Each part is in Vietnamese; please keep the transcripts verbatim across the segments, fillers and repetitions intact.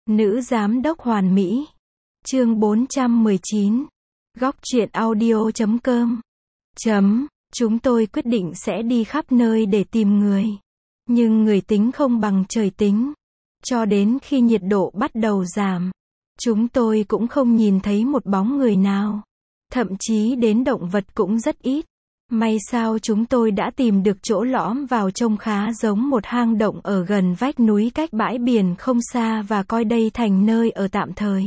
Nữ giám đốc hoàn mỹ. Chương bốn trăm mười chín. Góc truyện audio chấm com. Chấm. Chúng tôi quyết định sẽ đi khắp nơi để tìm người. Nhưng người tính không bằng trời tính. Cho đến khi nhiệt độ bắt đầu giảm, chúng tôi cũng không nhìn thấy một bóng người nào. Thậm chí đến động vật cũng rất ít. May sao chúng tôi đã tìm được chỗ lõm vào trông khá giống một hang động ở gần vách núi cách bãi biển không xa và coi đây thành nơi ở tạm thời.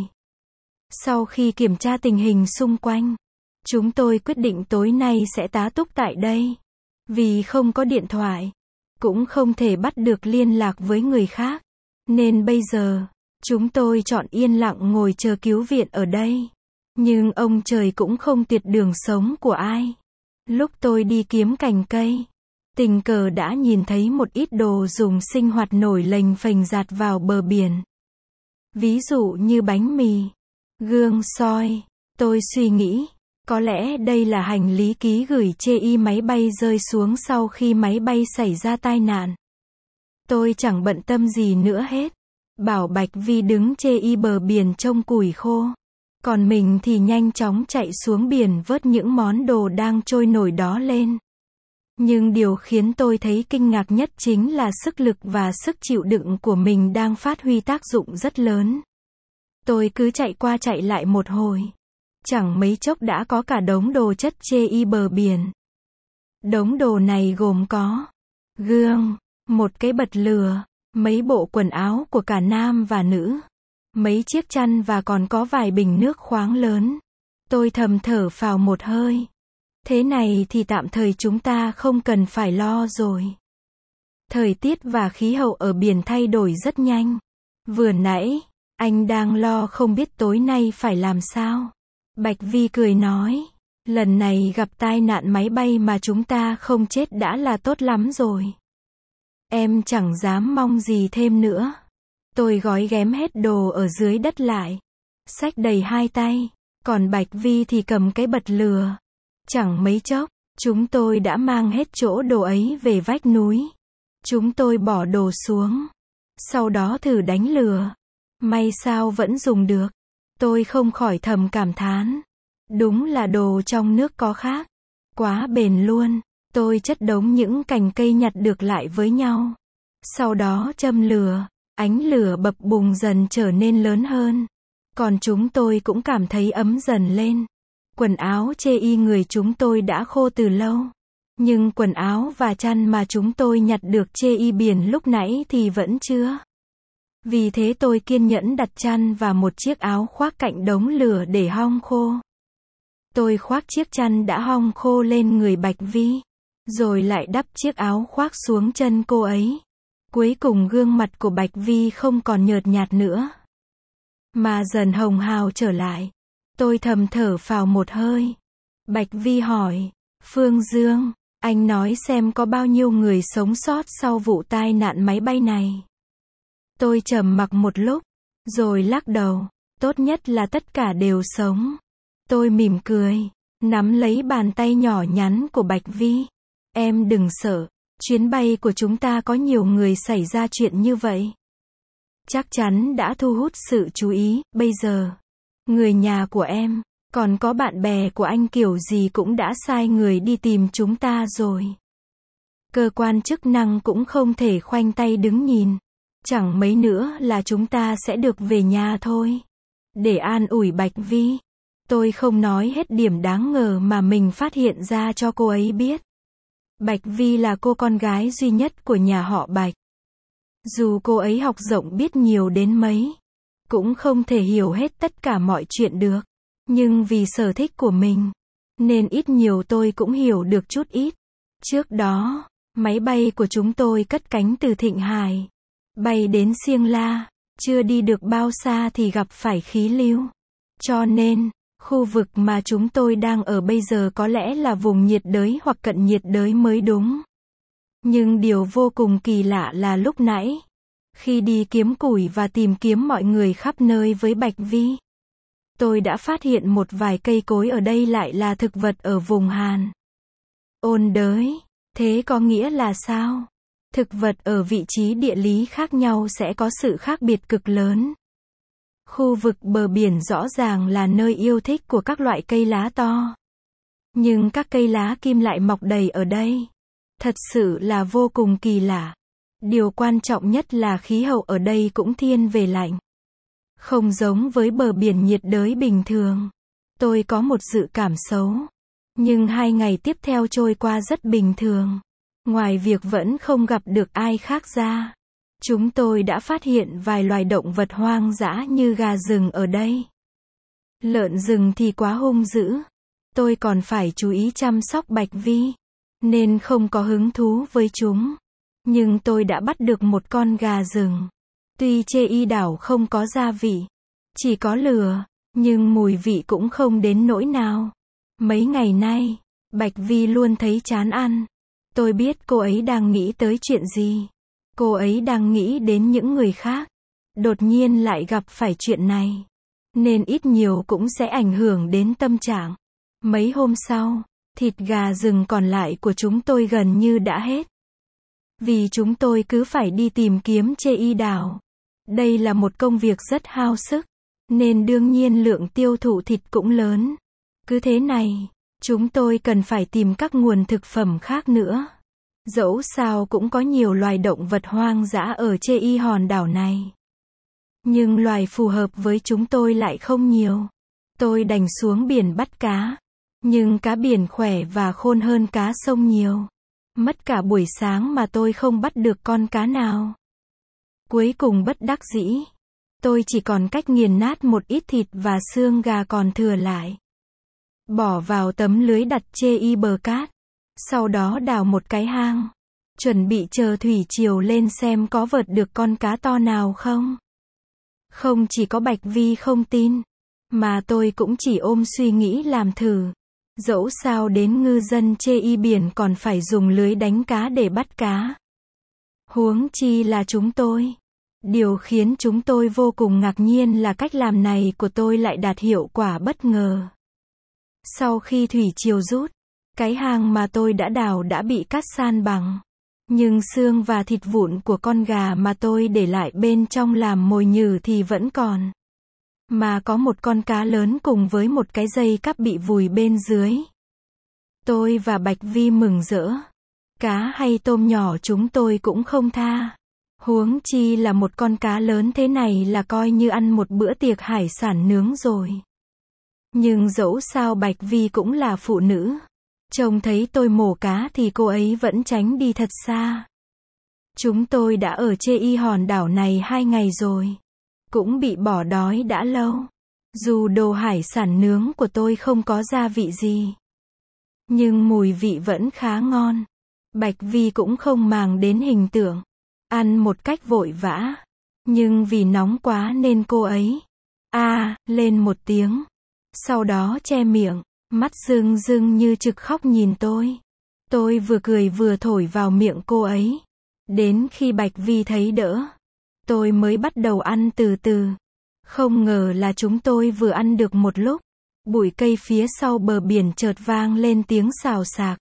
Sau khi kiểm tra tình hình xung quanh, chúng tôi quyết định tối nay sẽ tá túc tại đây. Vì không có điện thoại, cũng không thể bắt được liên lạc với người khác, nên bây giờ, chúng tôi chọn yên lặng ngồi chờ cứu viện ở đây. Nhưng ông trời cũng không tuyệt đường sống của ai. Lúc tôi đi kiếm cành cây, tình cờ đã nhìn thấy một ít đồ dùng sinh hoạt nổi lềnh phềnh dạt vào bờ biển. Ví dụ như bánh mì, gương soi. Tôi suy nghĩ, có lẽ đây là hành lý ký gửi chê y máy bay rơi xuống sau khi máy bay xảy ra tai nạn. Tôi chẳng bận tâm gì nữa hết. Bảo Bạch Vi đứng chê y bờ biển trông củi khô. Còn mình thì nhanh chóng chạy xuống biển vớt những món đồ đang trôi nổi đó lên. Nhưng điều khiến tôi thấy kinh ngạc nhất chính là sức lực và sức chịu đựng của mình đang phát huy tác dụng rất lớn. Tôi cứ chạy qua chạy lại một hồi. Chẳng mấy chốc đã có cả đống đồ chất chê y bờ biển. Đống đồ này gồm có gương, một cái bật lửa, mấy bộ quần áo của cả nam và nữ, mấy chiếc chăn và còn có vài bình nước khoáng lớn. Tôi thầm thở phào một hơi. Thế này thì tạm thời chúng ta không cần phải lo rồi. Thời tiết và khí hậu ở biển thay đổi rất nhanh. Vừa nãy, anh đang lo không biết tối nay phải làm sao. Bạch Vi cười nói, lần này gặp tai nạn máy bay mà chúng ta không chết đã là tốt lắm rồi. Em chẳng dám mong gì thêm nữa. Tôi gói ghém hết đồ ở dưới đất lại, xách đầy hai tay, còn Bạch Vi thì cầm cái bật lửa. Chẳng mấy chốc, chúng tôi đã mang hết chỗ đồ ấy về vách núi. Chúng tôi bỏ đồ xuống, sau đó thử đánh lửa. May sao vẫn dùng được. Tôi không khỏi thầm cảm thán. Đúng là đồ trong nước có khác. Quá bền luôn. Tôi chất đống những cành cây nhặt được lại với nhau. Sau đó châm lửa. Ánh lửa bập bùng dần trở nên lớn hơn. Còn chúng tôi cũng cảm thấy ấm dần lên. Quần áo chê y người chúng tôi đã khô từ lâu. Nhưng quần áo và chăn mà chúng tôi nhặt được chê y biển lúc nãy thì vẫn chưa. Vì thế tôi kiên nhẫn đặt chăn và một chiếc áo khoác cạnh đống lửa để hong khô. Tôi khoác chiếc chăn đã hong khô lên người Bạch Vi, rồi lại đắp chiếc áo khoác xuống chân cô ấy. Cuối cùng gương mặt của Bạch Vi không còn nhợt nhạt nữa, mà dần hồng hào trở lại. Tôi thầm thở phào một hơi. Bạch Vi hỏi, Phương Dương, anh nói xem có bao nhiêu người sống sót sau vụ tai nạn máy bay này. Tôi trầm mặc một lúc, rồi lắc đầu, tốt nhất là tất cả đều sống. Tôi mỉm cười, nắm lấy bàn tay nhỏ nhắn của Bạch Vi. Em đừng sợ, chuyến bay của chúng ta có nhiều người xảy ra chuyện như vậy. Chắc chắn đã thu hút sự chú ý, bây giờ. Người nhà của em, còn có bạn bè của anh kiểu gì cũng đã sai người đi tìm chúng ta rồi. Cơ quan chức năng cũng không thể khoanh tay đứng nhìn. Chẳng mấy nữa là chúng ta sẽ được về nhà thôi. Để an ủi Bạch Vi, tôi không nói hết điểm đáng ngờ mà mình phát hiện ra cho cô ấy biết. Bạch Vi là cô con gái duy nhất của nhà họ Bạch. Dù cô ấy học rộng biết nhiều đến mấy, cũng không thể hiểu hết tất cả mọi chuyện được. Nhưng vì sở thích của mình, nên ít nhiều tôi cũng hiểu được chút ít. Trước đó, máy bay của chúng tôi cất cánh từ Thịnh Hải, bay đến Siêng La, chưa đi được bao xa thì gặp phải khí lưu. Cho nên, khu vực mà chúng tôi đang ở bây giờ có lẽ là vùng nhiệt đới hoặc cận nhiệt đới mới đúng. Nhưng điều vô cùng kỳ lạ là lúc nãy, khi đi kiếm củi và tìm kiếm mọi người khắp nơi với Bạch Vi, tôi đã phát hiện một vài cây cối ở đây lại là thực vật ở vùng Hàn. Ôn đới, thế có nghĩa là sao? Thực vật ở vị trí địa lý khác nhau sẽ có sự khác biệt cực lớn. Khu vực bờ biển rõ ràng là nơi yêu thích của các loại cây lá to. Nhưng các cây lá kim lại mọc đầy ở đây. Thật sự là vô cùng kỳ lạ. Điều quan trọng nhất là khí hậu ở đây cũng thiên về lạnh. Không giống với bờ biển nhiệt đới bình thường. Tôi có một dự cảm xấu. Nhưng hai ngày tiếp theo trôi qua rất bình thường. Ngoài việc vẫn không gặp được ai khác ra, chúng tôi đã phát hiện vài loài động vật hoang dã như gà rừng ở đây. Lợn rừng thì quá hung dữ. Tôi còn phải chú ý chăm sóc Bạch Vi, nên không có hứng thú với chúng. Nhưng tôi đã bắt được một con gà rừng. Tuy chê y đảo không có gia vị, chỉ có lửa, nhưng mùi vị cũng không đến nỗi nào. Mấy ngày nay, Bạch Vi luôn thấy chán ăn. Tôi biết cô ấy đang nghĩ tới chuyện gì. Cô ấy đang nghĩ đến những người khác. Đột nhiên lại gặp phải chuyện này. Nên ít nhiều cũng sẽ ảnh hưởng đến tâm trạng. Mấy hôm sau, thịt gà rừng còn lại của chúng tôi gần như đã hết. Vì chúng tôi cứ phải đi tìm kiếm chê y đảo. Đây là một công việc rất hao sức. Nên đương nhiên lượng tiêu thụ thịt cũng lớn. Cứ thế này, chúng tôi cần phải tìm các nguồn thực phẩm khác nữa. Dẫu sao cũng có nhiều loài động vật hoang dã ở chê y hòn đảo này. Nhưng loài phù hợp với chúng tôi lại không nhiều. Tôi đành xuống biển bắt cá. Nhưng cá biển khỏe và khôn hơn cá sông nhiều. Mất cả buổi sáng mà tôi không bắt được con cá nào. Cuối cùng bất đắc dĩ, tôi chỉ còn cách nghiền nát một ít thịt và xương gà còn thừa lại. Bỏ vào tấm lưới đặt chê y bờ cát. Sau đó đào một cái hang. Chuẩn bị chờ thủy triều lên xem có vớt được con cá to nào không. Không chỉ có Bạch Vi không tin, mà tôi cũng chỉ ôm suy nghĩ làm thử. Dẫu sao đến ngư dân chê y biển còn phải dùng lưới đánh cá để bắt cá. Huống chi là chúng tôi. Điều khiến chúng tôi vô cùng ngạc nhiên là cách làm này của tôi lại đạt hiệu quả bất ngờ. Sau khi thủy triều rút, cái hang mà tôi đã đào đã bị cắt san bằng. Nhưng xương và thịt vụn của con gà mà tôi để lại bên trong làm mồi nhử thì vẫn còn. Mà có một con cá lớn cùng với một cái dây cáp bị vùi bên dưới. Tôi và Bạch Vi mừng rỡ. Cá hay tôm nhỏ chúng tôi cũng không tha. Huống chi là một con cá lớn thế này là coi như ăn một bữa tiệc hải sản nướng rồi. Nhưng dẫu sao Bạch Vi cũng là phụ nữ. Trông thấy tôi mổ cá thì cô ấy vẫn tránh đi thật xa. Chúng tôi đã ở chê y hòn đảo này hai ngày rồi. Cũng bị bỏ đói đã lâu. Dù đồ hải sản nướng của tôi không có gia vị gì, nhưng mùi vị vẫn khá ngon. Bạch Vi cũng không màng đến hình tượng. Ăn một cách vội vã. Nhưng vì nóng quá nên cô ấy a lên một tiếng. Sau đó che miệng. Mắt rưng rưng như trực khóc nhìn tôi. Tôi vừa cười vừa thổi vào miệng cô ấy. Đến khi Bạch Vi thấy đỡ, tôi mới bắt đầu ăn từ từ. Không ngờ là chúng tôi vừa ăn được một lúc, bụi cây phía sau bờ biển chợt vang lên tiếng xào xạc.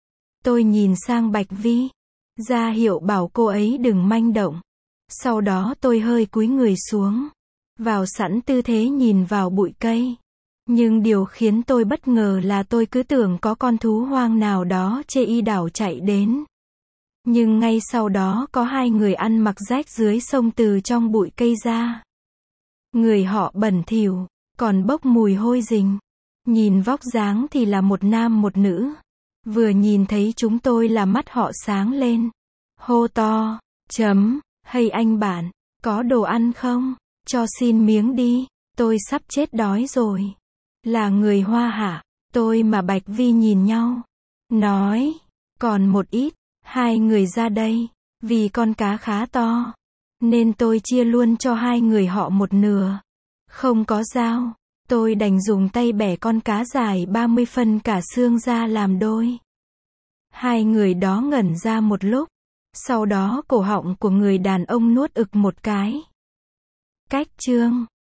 Tôi nhìn sang Bạch Vi, ra hiệu bảo cô ấy đừng manh động. Sau đó tôi hơi cúi người xuống, vào sẵn tư thế nhìn vào bụi cây. Nhưng điều khiến tôi bất ngờ là tôi cứ tưởng có con thú hoang nào đó chê y đảo chạy đến. Nhưng ngay sau đó có hai người ăn mặc rách dưới sông từ trong bụi cây ra. Người họ bẩn thỉu, còn bốc mùi hôi rình. Nhìn vóc dáng thì là một nam một nữ. Vừa nhìn thấy chúng tôi là mắt họ sáng lên. Hô to, chấm, hay anh bạn, có đồ ăn không? Cho xin miếng đi, tôi sắp chết đói rồi. Là người Hoa hả? Tôi mà Bạch Vi nhìn nhau. Nói, còn một ít, hai người ra đây. Vì con cá khá to, nên tôi chia luôn cho hai người họ một nửa. Không có dao, tôi đành dùng tay bẻ con cá dài ba mươi phân cả xương ra làm đôi. Hai người đó ngẩn ra một lúc. Sau đó cổ họng của người đàn ông nuốt ực một cái. Cách chương